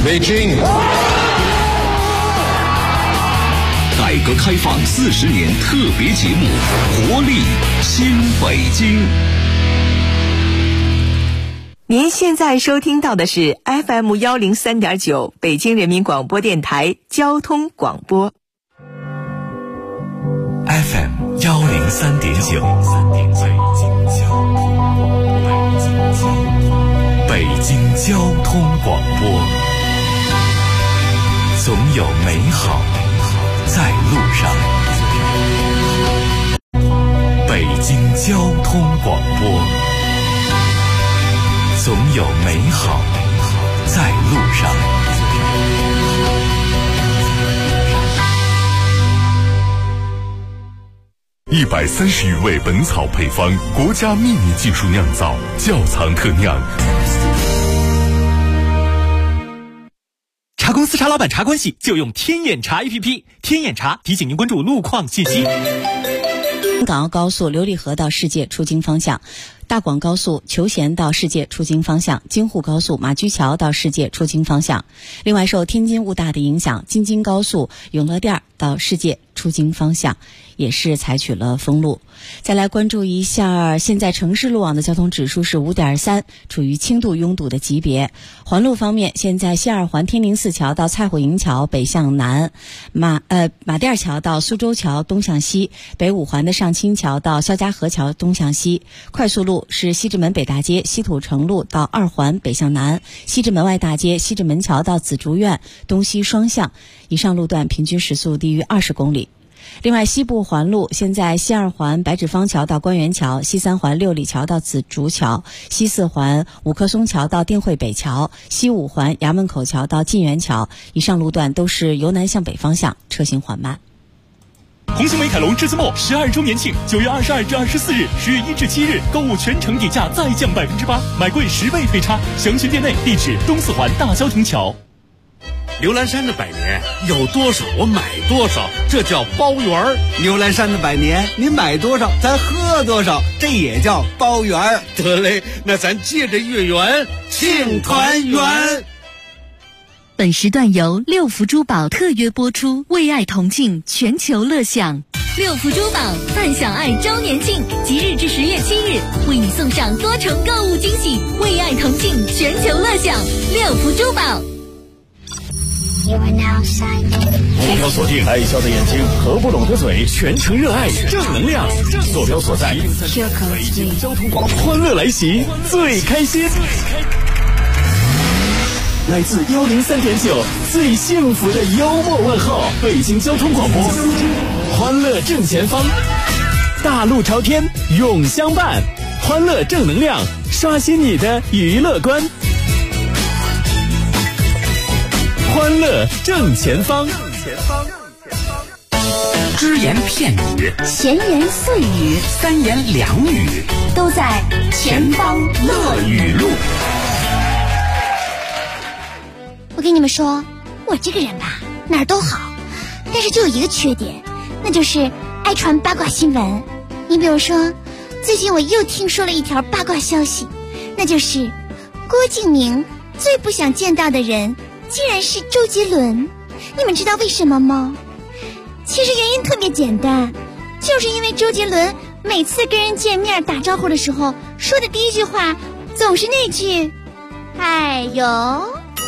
北京。 改革开放40年特别节目《活力新北京》。 您现在收听到的是 FM 103.9北京人民广播电台交通广播。 FM 103.9，北京交通广播，总有美好在路上。北京交通广播，总有美好在路上。130余味本草配方，国家秘密技术酿造，窖藏特酿。 茶公司茶老板茶关系就用天眼查 APP， 天眼查提醒您关注路况信息。 港澳高速琉璃河到世界出京方向，大广高速求贤到世界出京方向，京沪高速马驹桥到世界出京方向。另外，受天津雾大的影响，京津高速永乐店到世界出京方向也是采取了封路。再来关注一下，现在城市路网的交通指数是 5.3， 处于轻度拥堵的级别。环路方面，现在西二环天宁寺桥到蔡虎营桥北向南，马甸桥到苏州桥东向西，北五环的上清桥到肖家河桥东向西。快速路是西直门北大街西土城路到二环北向南，西直门外大街西直门桥到紫竹院东西双向，以上路段平均时速低于20公里。另外，西部环路现在西二环白纸坊桥到官园桥，西三环六里桥到紫竹桥，西四环五棵松桥到定慧北桥，西五环衙门口桥到晋源桥，以上路段都是由南向北方向，车行缓慢。 红星美凯龙至次末12周年庆，9月22至24日，10月1至7日，购物全程底价再降8%，买贵10倍退差。详询店内，地址东四环大郊亭桥。 牛栏山的百年有多少我买多少，这叫包圆。 牛栏山的百年你买多少咱喝多少，这也叫包圆。 得嘞，那咱借着月圆庆团圆。 本时段由六福珠宝特约播出，为爱同庆，全球乐享。六福珠宝泛享爱周年庆，即日至10月7日，为你送上多重购物惊喜，为爱同庆，全球乐享。六福珠宝。 目标锁定爱笑的眼睛和不拢的嘴，全程热爱正能量。坐标所在北京交通广播，欢乐来袭，最开心。来自103.9最幸福的幽默问候，北京交通广播，欢乐正前方，大路朝天永相伴，欢乐正能量，刷新你的娱乐观。欢乐正前方， 只言片语， 闲言碎语， 三言两语， 都在前方乐语录。 我跟你们说，我这个人吧，哪儿都好，但是就有一个缺点，那就是爱传八卦新闻。你比如说，最近我又听说了一条八卦消息，那就是郭敬明最不想见到的人竟然是周杰伦。你们知道为什么吗？其实原因特别简单，就是因为周杰伦每次跟人见面打招呼的时候说的第一句话总是那句哎呦。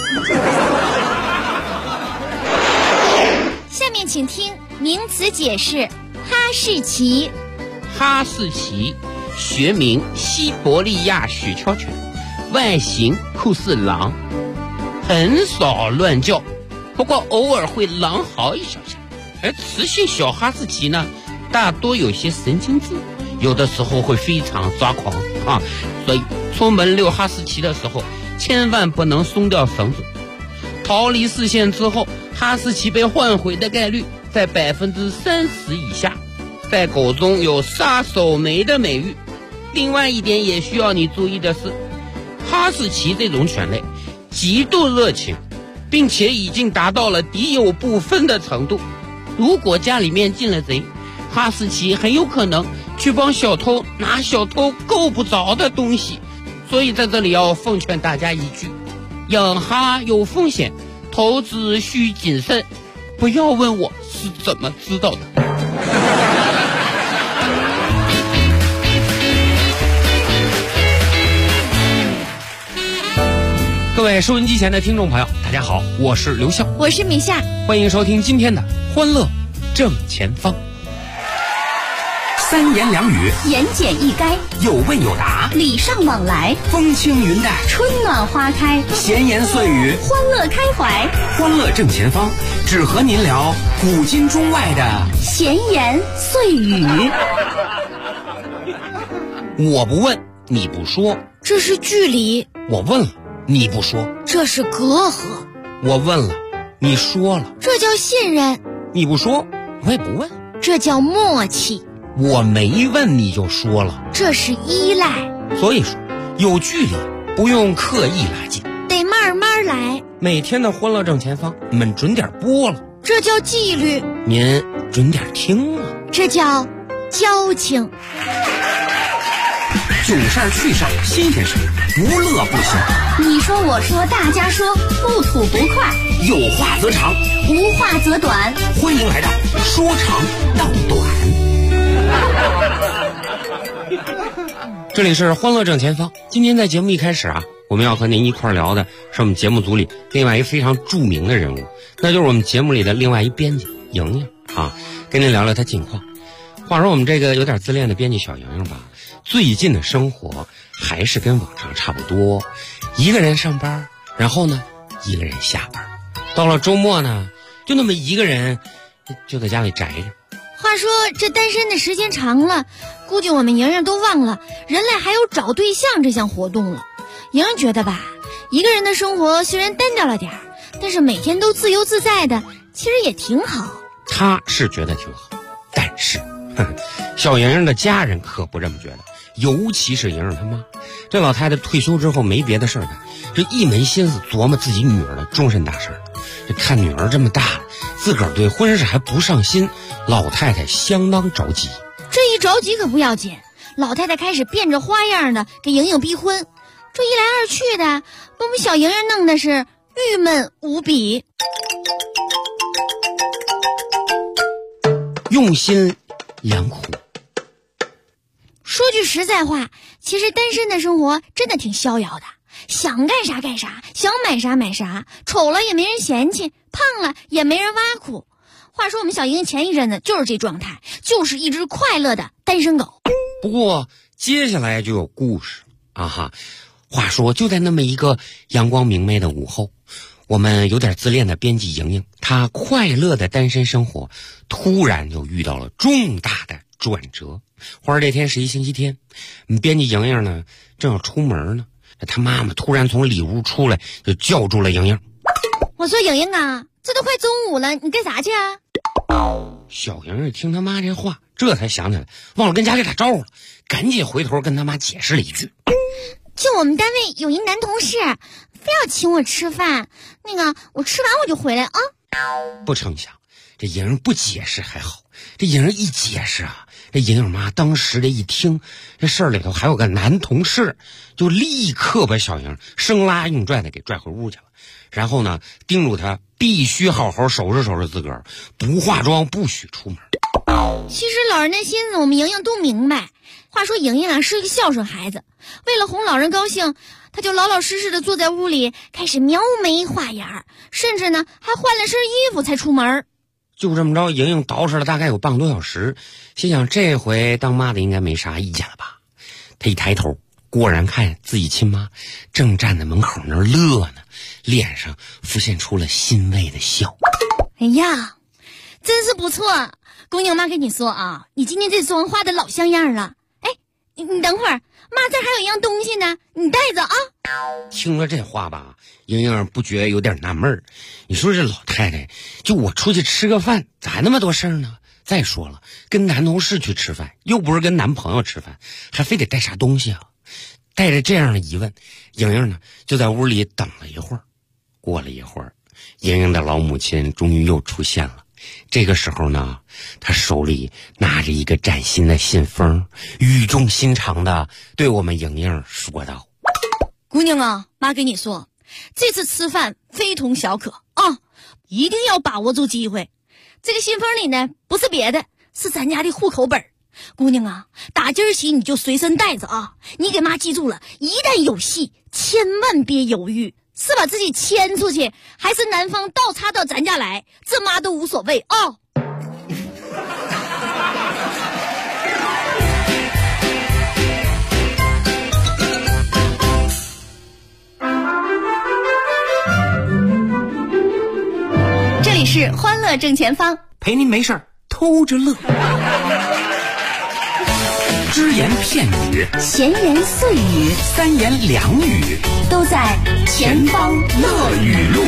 下面请听名词解释。哈士奇。 哈士奇学名西伯利亚雪橇犬，外形酷似狼，很少乱叫，不过偶尔会狼嚎一小下。而雌性小哈士奇呢，大多有些神经质，有的时候会非常抓狂啊，所以出门遛哈士奇的时候千万不能松掉绳子。逃离视线之后，哈士奇被唤回的概率在30%以下，在狗中有杀手霾的美誉。另外一点也需要你注意的是，哈士奇这种犬类极度热情，并且已经达到了敌友不分的程度。如果家里面进了贼，哈士奇很有可能去帮小偷拿小偷够不着的东西。所以在这里要奉劝大家一句，养哈有风险， 投资需谨慎，不要问我是怎么知道的。各位收音机前的听众朋友，大家好，我是刘笑， 我是米夏， 欢迎收听今天的欢乐正前方。 三言两语， 言简意赅， 有问有答， 礼尚往来， 风轻云淡， 春暖花开， 闲言碎语， 欢乐开怀， 欢乐正前方，只和您聊古今中外的闲言碎语。 我不问，你不说， 这是距离； 我问了，你不说， 这是隔阂； 我问了，你说了， 这叫信任； 你不说，我也不问， 这叫默契； 我没问你就说了， 这是依赖。 所以说，有距离不用刻意拉近， 得慢慢来。 每天的欢乐正前方，你们准点播了， 这叫纪律； 您准点听了， 这叫交情。 囧事儿、趣事儿、新鲜事儿，无乐不行。 你说我说大家说，不吐不快， 有话则长， 无话则短。 欢迎来到说长道短。 这里是欢乐正前方。今天在节目一开始啊，我们要和您一块聊的是我们节目组里另外一非常著名的人物，那就是我们节目里的另外一编辑莹莹啊，跟您聊聊她近况。话说我们这个有点自恋的编辑小莹莹吧，最近的生活还是跟往常差不多，一个人上班，然后呢一个人下班，到了周末呢就那么一个人就在家里宅着。 话说这单身的时间长了，估计我们莹莹都忘了人类还有找对象这项活动了。莹莹觉得吧，一个人的生活虽然单调了点儿，但是每天都自由自在的，其实也挺好。 她是觉得挺好，但是小莹莹的家人可不这么觉得，尤其是莹莹她妈。这老太太退休之后没别的事儿干，这一门心思琢磨自己女儿的终身大事儿。这看女儿这么大了，自个儿对婚事还不上心，老太太相当着急。 这一着急可不要紧，老太太开始变着花样的给莹莹逼婚。这一来二去的，把我们小莹莹弄的是郁闷无比。 用心良苦。 说句实在话，其实单身的生活真的挺逍遥的，想干啥干啥，想买啥买啥，丑了也没人嫌弃，胖了也没人挖苦。话说我们小莹莹前一阵子就是这状态，就是一只快乐的单身狗。 不过接下来就有故事啊哈。话说就在那么一个阳光明媚的午后，我们有点自恋的编辑莹莹，她快乐的单身生活突然就遇到了重大的转折。话说这天是一星期天，我们编辑莹莹呢正要出门呢，她妈妈突然从里屋出来，就叫住了莹莹。 我说莹莹啊，这都快中午了，你干啥去啊？ 小莹莹听她妈这话，这才想起来忘了跟家里打招呼了，赶紧回头跟她妈解释了一句。 就我们单位有一男同事非要请我吃饭，那个我吃完我就回来啊。 不成想这莹莹不解释还好，这莹莹一解释啊，这莹莹妈当时这一听这事儿里头还有个男同事，就立刻把小莹生拉硬拽的给拽回屋去了，然后呢叮嘱她必须好好收拾收拾自个儿，不化妆不许出门。 其实老人的心思我们莹莹都明白。话说莹莹啊是个孝顺孩子，为了哄老人高兴，她就老老实实的坐在屋里开始描眉画眼儿，甚至呢还换了身衣服才出门。 就这么着，莹莹捯饬了大概有半个多小时，心想这回当妈的应该没啥意见了吧。她一抬头，果然看自己亲妈正站在门口那儿乐呢，脸上浮现出了欣慰的笑。 哎呀，真是不错，姑娘妈跟你说啊，你今天这妆化的老像样了。哎，你等会儿，妈这还有一样东西呢，你带着啊。 听了这话吧，莹莹不觉有点纳闷儿。你说这老太太，就我出去吃个饭，咋那么多事儿呢？再说了，跟男同事去吃饭，又不是跟男朋友吃饭，还非得带啥东西啊？带着这样的疑问，莹莹呢就在屋里等了一会儿。过了一会儿，莹莹的老母亲终于又出现了。这个时候呢，她手里拿着一个崭新的信封，语重心长的对我们莹莹说道： 姑娘啊，妈跟你说， 这次吃饭非同小可啊，一定要把握住机会。这个信封里呢，不是别的，是咱家的户口本。姑娘啊，打今儿起你就随身带着啊！你给妈记住了，一旦有戏，千万别犹豫，是把自己牵出去，还是男方倒插到咱家来，这妈都无所谓啊！ 这里是欢乐正前方， 陪您没事偷着乐。只言片语， 闲言碎语， 三言两语， 都在前方乐语录。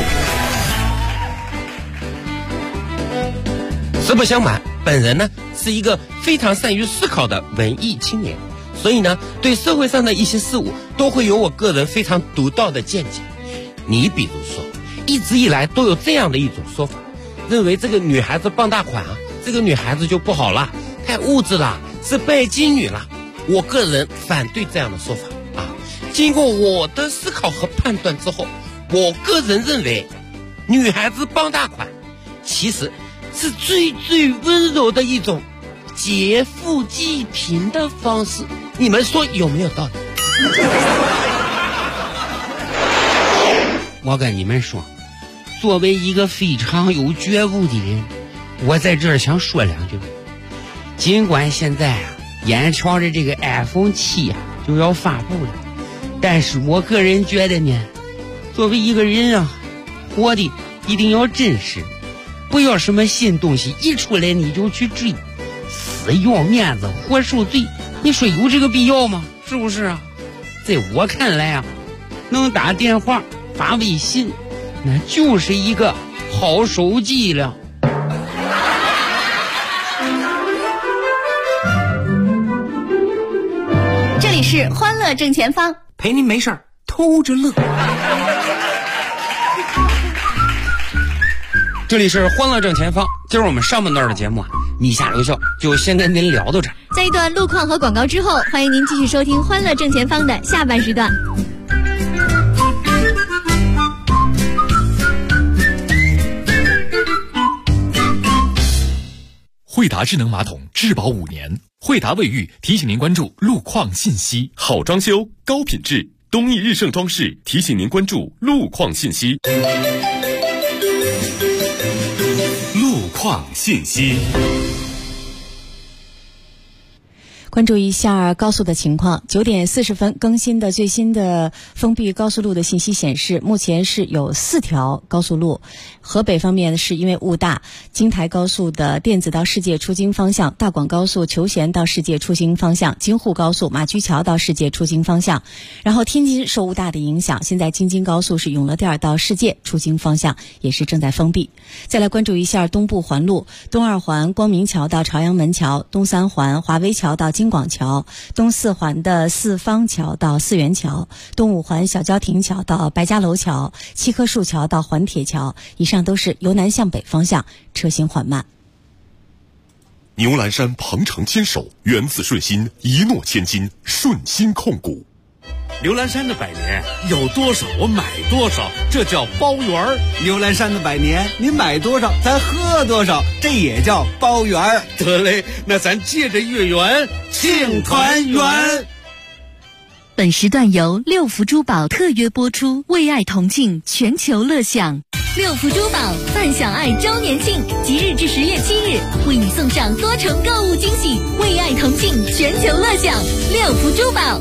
实不相瞒，本人呢是一个非常善于思考的文艺青年，所以呢对社会上的一些事物都会有我个人非常独到的见解。你比如说，一直以来都有这样的一种说法，认为这个女孩子傍大款啊，这个女孩子就不好了，太物质了，是拜金女了。我个人反对这样的说法啊！经过我的思考和判断之后，我个人认为，女孩子傍大款其实是最温柔的一种劫富济贫的方式。你们说有没有道理？我跟你们说，作为一个非常有觉悟的人，我在这儿想说两句。尽管现在啊，眼瞧着这个 iPhone 7啊就要发布了，但是我个人觉得呢，作为一个人啊，活的一定要真实，不要什么新东西一出来你就去追，死要面子活受罪，你说有这个必要吗？是不是啊？在我看来啊，能打电话发微信，那就是一个好手机了。 这里是欢乐正前方， 陪您没事偷着乐。 这里是欢乐正前方，今儿我们上半段的节目啊，米夏留校就先跟您聊到这儿。 在一段路况和广告之后，欢迎您继续收听欢乐正前方的下半时段。 惠达智能马桶质保5年，惠达卫浴提醒您关注路况信息。好装修，高品质，东益日盛装饰提醒您关注路况信息。路况信息。 关注一下高速的情况。9点40分更新的最新的封闭高速路的信息显示，目前是有4条高速路。河北方面是因为雾大，京台高速的电子到世界出京方向，大广高速求贤到世界出京方向，京沪高速马驹桥到世界出京方向。然后天津受雾大的影响，现在京津高速是永乐店到世界出京方向也是正在封闭。再来关注一下东部环路，东2环光明桥到朝阳门桥，东3环华威桥到京广桥，东4环的四方桥到四元桥，东5环小郊亭桥到白家楼桥，七棵树桥到环铁桥，以上都是由南向北方向，车行缓慢。 牛栏山鹏程牵手，源自顺心，一诺千金，顺心控股。 牛栏山的百年有多少我买多少，这叫包圆儿。 牛栏山的百年，您买多少咱喝多少，这也叫包圆儿。 得嘞，那咱借着月圆庆团圆。 本时段由六福珠宝特约播出，为爱同庆，全球乐享。六福珠宝泛享爱周年庆，即日至10月7日，为你送上多重购物惊喜，为爱同庆，全球乐享。六福珠宝。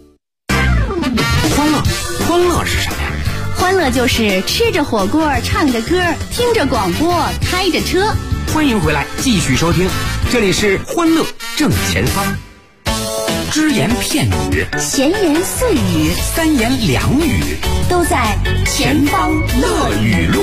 欢乐是啥呀？ 欢乐就是吃着火锅，唱着歌，听着广播，开着车。 欢迎回来，继续收听，这里是欢乐正前方。只言片语， 闲言碎语， 三言两语， 都在前方乐语录。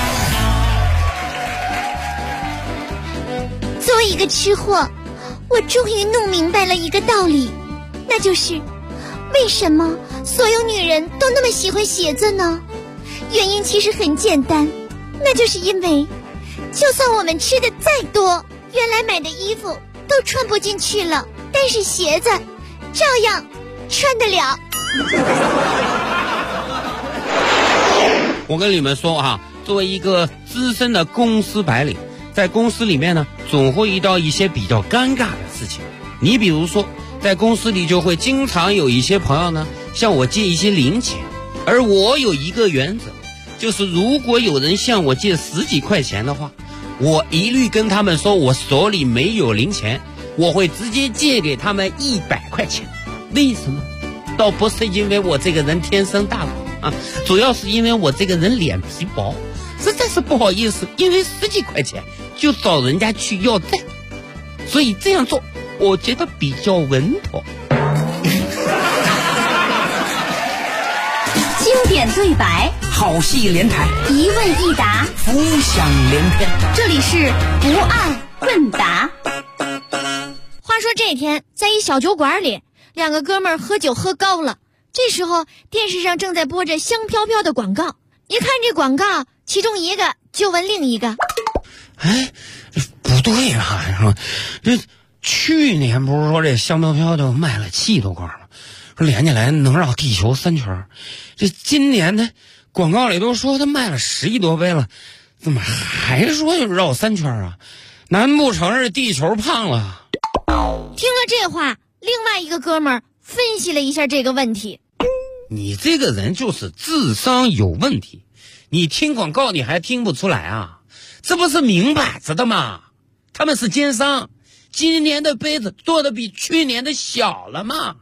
作为一个吃货，我终于弄明白了一个道理，那就是为什么所有女人都那么喜欢鞋子呢？原因其实很简单，那就是因为就算我们吃的再多，原来买的衣服都穿不进去了，但是鞋子照样穿得了。 我跟你们说啊，作为一个资深的公司白领，在公司里面呢，总会遇到一些比较尴尬的事情。你比如说，在公司里就会经常有一些朋友呢向我借一些零钱，而我有一个原则，就是如果有人向我借10几块钱的话，我一律跟他们说我手里没有零钱，我会直接借给他们100块钱。为什么？倒不是因为我这个人天生大方啊，主要是因为我这个人脸皮薄，实在是不好意思，因为10几块钱就找人家去要债，所以这样做我觉得比较稳妥。 经典对白， 好戏连台， 一问一答， 浮想联翩。 这里是不爱问答。 话说这天，在一小酒馆里，2个哥们儿喝酒喝高了。这时候电视上正在播着香飘飘的广告，一看这广告，其中一个就问另一个： 哎，不对啊，这去年不是说这香飘飘就卖了7多罐吗？说连起来能绕地球3圈，这今年呢广告里都说他卖了11多杯了，怎么还说要绕3圈啊？难不成是地球胖了？ 听了这话，另外一个哥们儿分析了一下这个问题。 你这个人就是智商有问题，你听广告你还听不出来啊？这不是明摆着的吗？他们是奸商，今年的杯子做的比去年的小了嘛。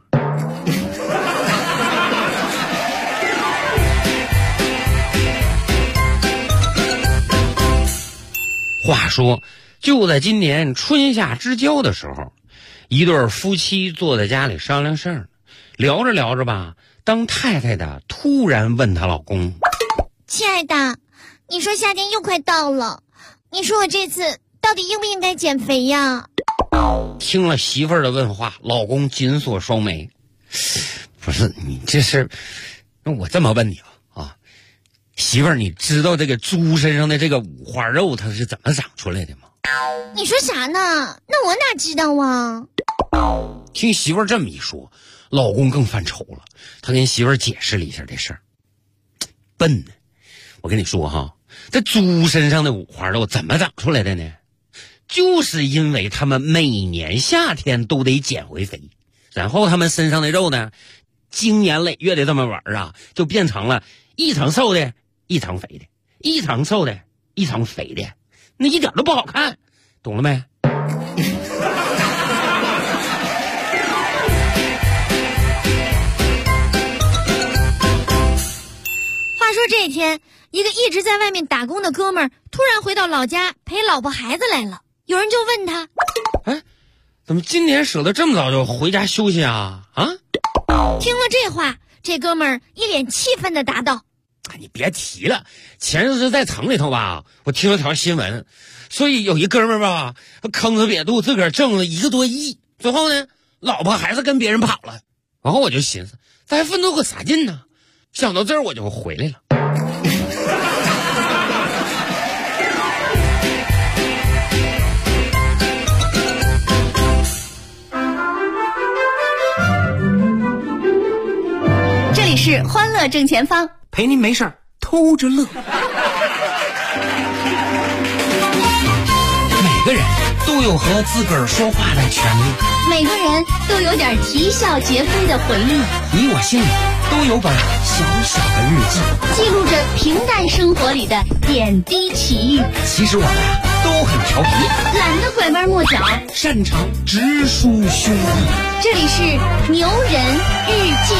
话说，就在今年春夏之交的时候，一对夫妻坐在家里商量事儿，聊着聊着吧，当太太的突然问她老公： 亲爱的，你说夏天又快到了，你说我这次到底应不应该减肥呀？ 听了媳妇儿的问话，老公紧锁双眉。不是，你这是，我这么问你啊，媳妇儿，你知道这个猪身上的这个五花肉它是怎么长出来的吗？ 你说啥呢？那我哪知道啊？ 听媳妇儿这么一说，老公更犯愁了。他跟媳妇儿解释了一下这事儿。笨呢，我跟你说哈，这猪身上的五花肉怎么长出来的呢？就是因为他们每年夏天都得减回肥，然后他们身上的肉呢，经年累月的这么玩啊，就变成了一层瘦的，一层肥的，一层瘦的，一层肥的，那一点都不好看，懂了没？ 话说这天，一个一直在外面打工的哥们儿突然回到老家陪老婆孩子来了。有人就问他： 哎，怎么今年舍得这么早就回家休息啊？啊！ 听了这话，这哥们儿一脸气愤地答道： 你别提了，前日子在城里头吧，我听了条新闻，所以有一哥们儿吧，坑着瘪肚，自个儿挣了1个多亿，最后呢，老婆孩子跟别人跑了。然后我就寻思，咱还奋斗个啥劲呢？想到这儿我就回来了。 这里是欢乐正前方， 陪您没事偷着乐。 每个人都有和自个儿说话的权利， 每个人都有点啼笑皆非的回忆。 你我心里都有本小小的日记， 记录着平淡生活里的点滴奇遇。 其实我们都很调皮， 懒得拐弯抹角， 擅长直抒胸臆。 这里是牛人日记。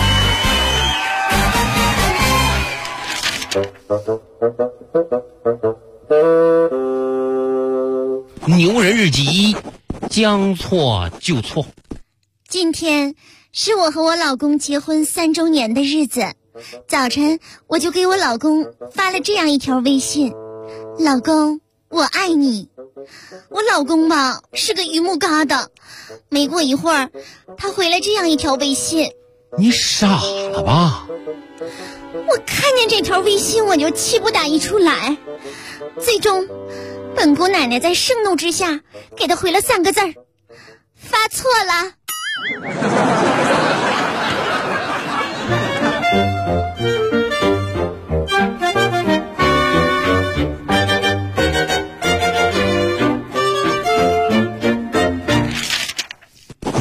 牛人日记，将错就错。 今天是我和我老公结婚3周年的日子，早晨我就给我老公发了这样一条微信：老公，我爱你。我老公吧是个榆木疙瘩，没过一会儿，他回了这样一条微信： 你傻了吧？ 我看见这条微信我就气不打一处来，最终本姑奶奶在盛怒之下给他回了3个字儿：发错了。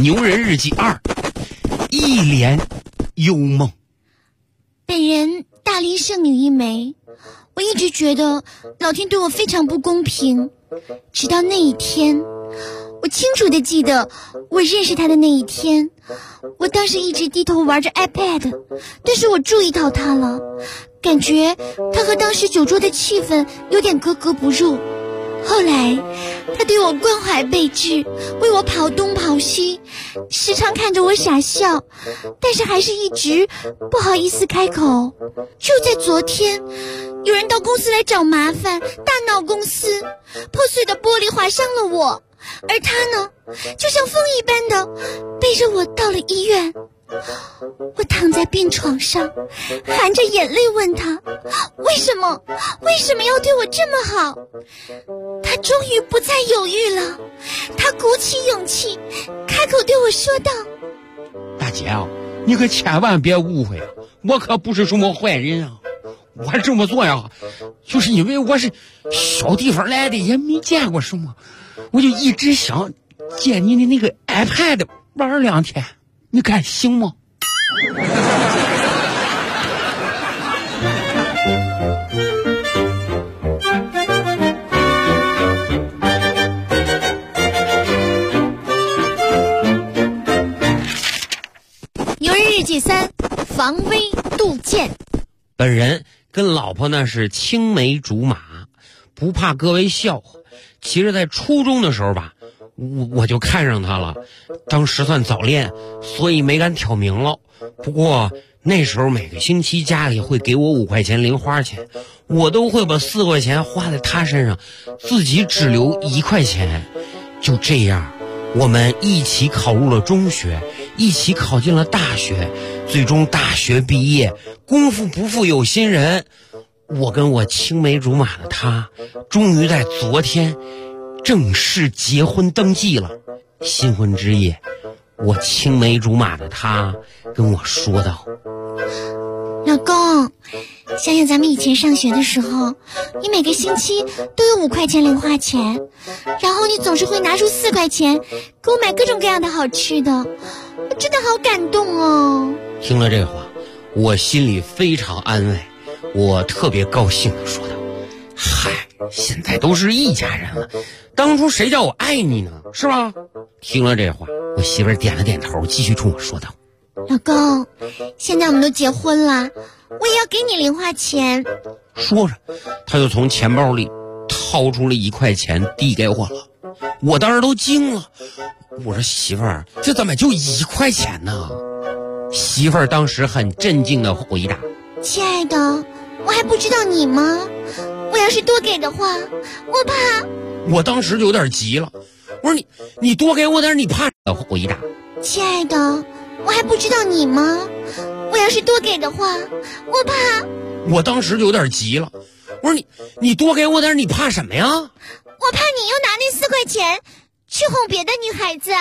牛人日记2，一帘幽梦。 本人大龄剩女一枚，我一直觉得老天对我非常不公平，直到那一天。我清楚地记得我认识他的那一天，我当时一直低头玩着 iPad， 但是我注意到他了，感觉他和当时酒桌的气氛有点格格不入。后来他对我关怀备至，为我跑东跑西，时常看着我傻笑，但是还是一直不好意思开口。就在昨天，有人到公司来找麻烦，大闹公司，破碎的玻璃划伤了我，而他呢，就像风一般的背着我到了医院。我躺在病床上，含着眼泪问他，为什么要对我这么好？他终于不再犹豫了，他鼓起勇气开口对我说道： 大姐啊，你可千万别误会，我可不是什么坏人啊，我这么做呀，就是因为我是小地方来的，也没见过什么，我就一直想借你的那个 iPad 玩2天，你看行吗？ 牛人日记3，防微杜渐。 本人跟老婆呢是青梅竹马，不怕各位笑话。其实在初中的时候吧，我就看上他了，当时算早恋，所以没敢挑明了。不过那时候每个星期家里会给我5块钱零花钱，我都会把4块钱花在他身上，自己只留1块钱。就这样，我们一起考入了中学，一起考进了大学，最终大学毕业，功夫不负有心人，我跟我青梅竹马的他，终于在昨天正式结婚登记了。新婚之夜，我青梅竹马的他跟我说道： 老公，想想咱们以前上学的时候，你每个星期都有5块钱零花钱，然后你总是会拿出4块钱给我买各种各样的好吃的，我真的好感动哦。 听了这话，我心里非常安慰，我特别高兴地说道：嗨，现在都是一家人了，当初谁叫我爱你呢，是吧？听了这话，我媳妇儿点了点头，继续冲我说道： 老公，现在我们都结婚了，我也要给你零花钱。 说着，他就从钱包里掏出了1块钱递给我了。我当时都惊了，我说媳妇儿，这怎么就1块钱呢？媳妇儿当时很镇静地回答： 亲爱的，我还不知道你吗？我要是多给的话，我怕。 我当时就有点急了，我说你多给我点，你怕？回答： 亲爱的，我还不知道你吗？我要是多给的话，我怕。 我当时就有点急了，我说你多给我点，你怕什么呀？ 我怕你又拿那4块钱去哄别的女孩子。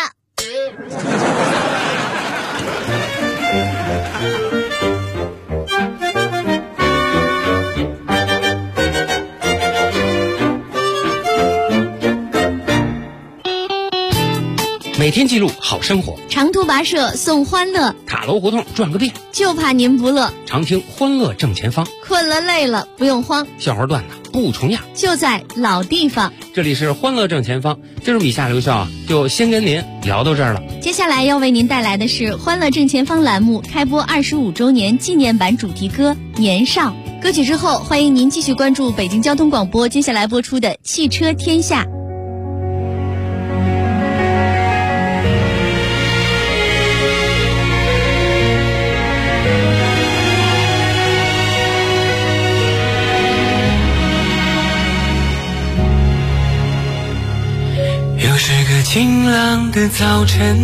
每天记录好生活， 长途跋涉送欢乐， 塔楼胡同转个遍， 就怕您不乐。 常听欢乐正前方， 困了累了不用慌， 笑话段子不重样， 就在老地方。 这里是欢乐正前方，今儿以下留校就先跟您聊到这儿了。 接下来要为您带来的是欢乐正前方栏目开播25周年纪念版主题歌《年少》。歌曲之后，欢迎您继续关注北京交通广播接下来播出的《汽车天下》。 又是个晴朗的早晨，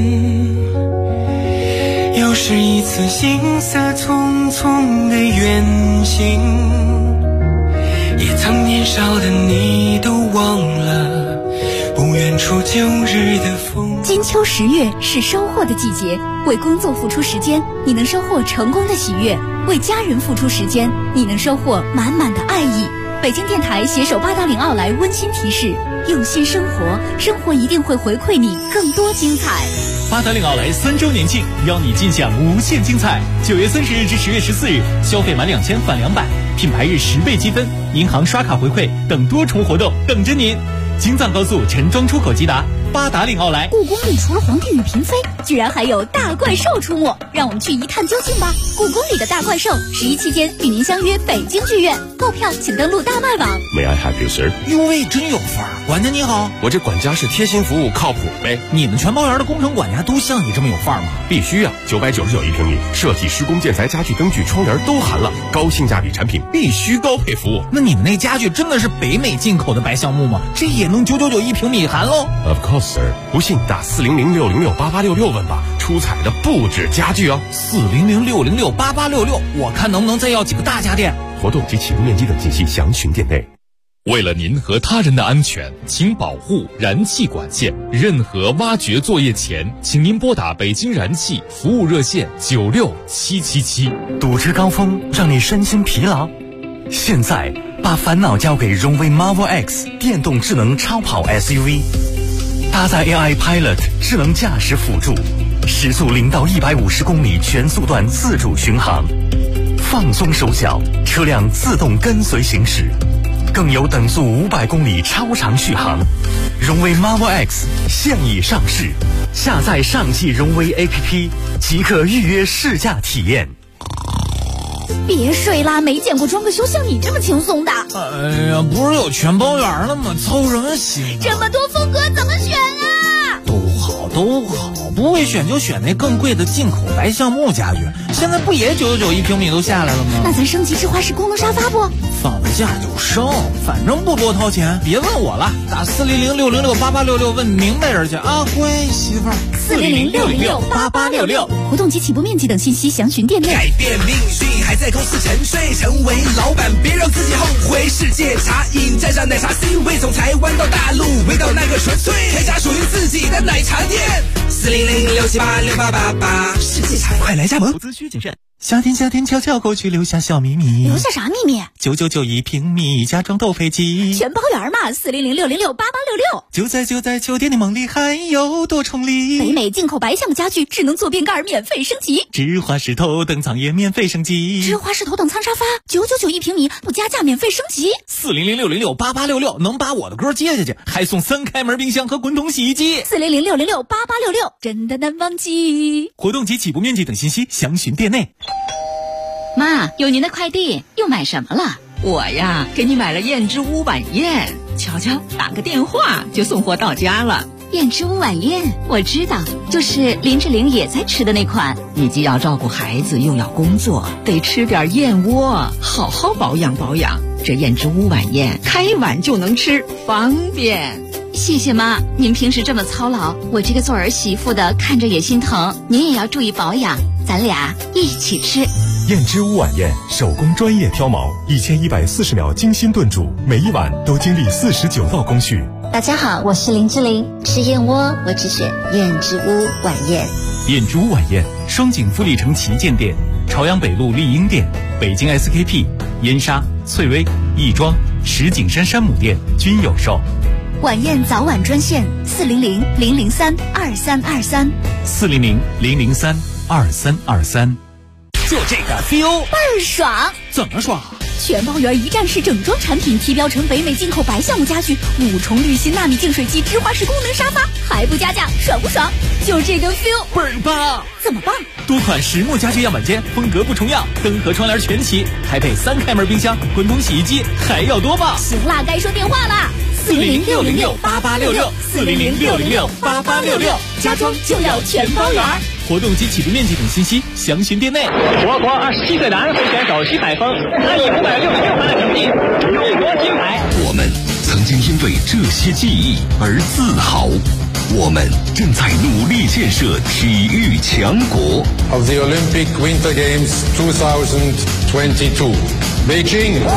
又是一次行色匆匆的远行，也曾年少的你都忘了不远处旧日的风。 金秋10月是收获的季节，为工作付出时间，你能收获成功的喜悦；为家人付出时间，你能收获满满的爱意。北京电台携手八达岭奥莱温馨提示：用心生活，生活一定会回馈你更多精彩。 八达岭奥莱3周年庆，邀你尽享无限精彩。9月30日至10月14日，消费满2000返200，品牌日10倍积分，银行刷卡回馈等多重活动等着您。京藏高速陈庄出口即达，八达岭奥莱。 故宫里除了皇帝与嫔妃，居然还有大怪兽出没，让我们去一探究竟吧。故宫里的大怪兽，11期间与您相约北京剧院，购票请登录大麦网。 May I have you, sir？ 哟喂，真有范儿！管家你好， 我这管家是贴心服务，靠谱呗。 你们全包园的工程管家都像你这么有范儿吗？ 必须啊！999一平米，设计、施工、建材、家具、灯具、窗帘都含了，高性价比产品，必须高配服务。 那你们那家具真的是北美进口的白橡木吗？这也能999一平米含喽 ？Of course, sir。不信打400-606-8866问吧，出彩的不止家具哦。 400-606-8866，我看能不能再要几个大家电。 活动及启动面积等信息详询店内。 为了您和他人的安全，请保护燃气管线。任何挖掘作业前，请您拨打北京燃气服务热线96777。 堵车高峰让你身心疲劳，现在把烦恼交给荣威 Marvel X 电动智能超跑 SUV， 搭载 AI Pilot 智能驾驶辅助，时速0到150公里全速段自主巡航，放松手脚，车辆自动跟随行驶。更有等速500公里超长续航。荣威 Marvel X 现已上市，下载上汽荣威 APP 即可预约试驾体验。 别睡啦，没见过装个修像你这么轻松的。 哎呀，不是有全包园了吗？操什么心？ 这么多风格怎么选啊？ 都好，不会选就选那更贵的进口白橡木家具。现在不也999一平米都下来了吗？ 那咱升级智化式功能沙发不？ 放假就升，反正不多掏钱。别问我了，打400-606-8866问明白人去啊！乖媳妇儿。 400-606-8866，活动及起步面积等信息详询店内。 改变命运还在公司沉睡，成为老板别让自己后悔。世界茶饮加上奶茶 C 位，从台湾到大陆，味道那个纯粹，开家属于自己的奶茶店。400-678-6888，世界茶快来加盟。 投资需谨慎。夏天悄悄过去，留下小秘密。 留下啥秘密 ？999一平米，家装斗飞机， 全包圆嘛。400-606-8866， 就在酒店的梦里，还有多重礼。 北美进口白橡木家具，智能坐便盖免费升级， 智化石头等舱也免费升级， 智化石头等舱沙发999一平米，不加价免费升级。 400-606-8866，能把我的歌接下去，还送3开门冰箱和滚筒洗衣机。 400-606-8866，真的难忘记。 活动及起步面积等信息详询店内。 妈，有您的快递，又买什么了？ 我呀，给你买了燕之屋晚宴，瞧瞧，打个电话就送货到家了。 燕之屋晚宴，我知道，就是林志玲也在吃的那款。 你既要照顾孩子，又要工作，得吃点燕窝，好好保养保养。这燕之屋晚宴，开碗就能吃，方便。 谢谢妈，您平时这么操劳，我这个做儿媳妇的看着也心疼。您也要注意保养，咱俩一起吃。 燕之屋晚宴，手工专业挑毛，1140秒精心炖煮，每一碗都经历49道工序。 大家好，我是林志玲，吃燕窝我只选燕之屋晚宴。 燕之屋晚宴，双井富力城旗舰店、朝阳北路丽婴店、北京 SKP、燕莎、翠微、亦庄、石景山山姆店均有售。 晚宴早晚专线400-003-2323 400-003-2323。就这个 feel 倍儿爽！ 怎么爽？ 全包圆一站式整装产品，提标成北美进口白橡木家具，5重滤芯纳米净水机，智化式功能沙发，还不加价，爽不爽？就这个 feel 倍儿棒！ 怎么棒？ 多款实木家具样板间，风格不重样，灯和窗帘全齐，还配3开门冰箱、滚筒洗衣机，还要多棒！ 行啦，该说电话啦。 400-606-8866 400-606-8866， 家装就要全包圆。 活动及起步面积等信息详询店内。 我国27岁男候选手徐海峰，他以566分的成绩荣夺金牌。 我们曾经因为这些记忆而自豪，我们正在努力建设体育强国。 Of the Olympic Winter Games 2022, Beijing